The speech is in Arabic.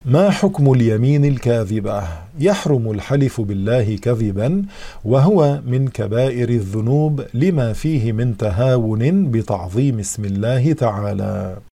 ما حكم اليمين الكاذبة؟ يحرم الحلف بالله كذبا، وهو من كبائر الذنوب لما فيه من تهاون بتعظيم اسم الله تعالى.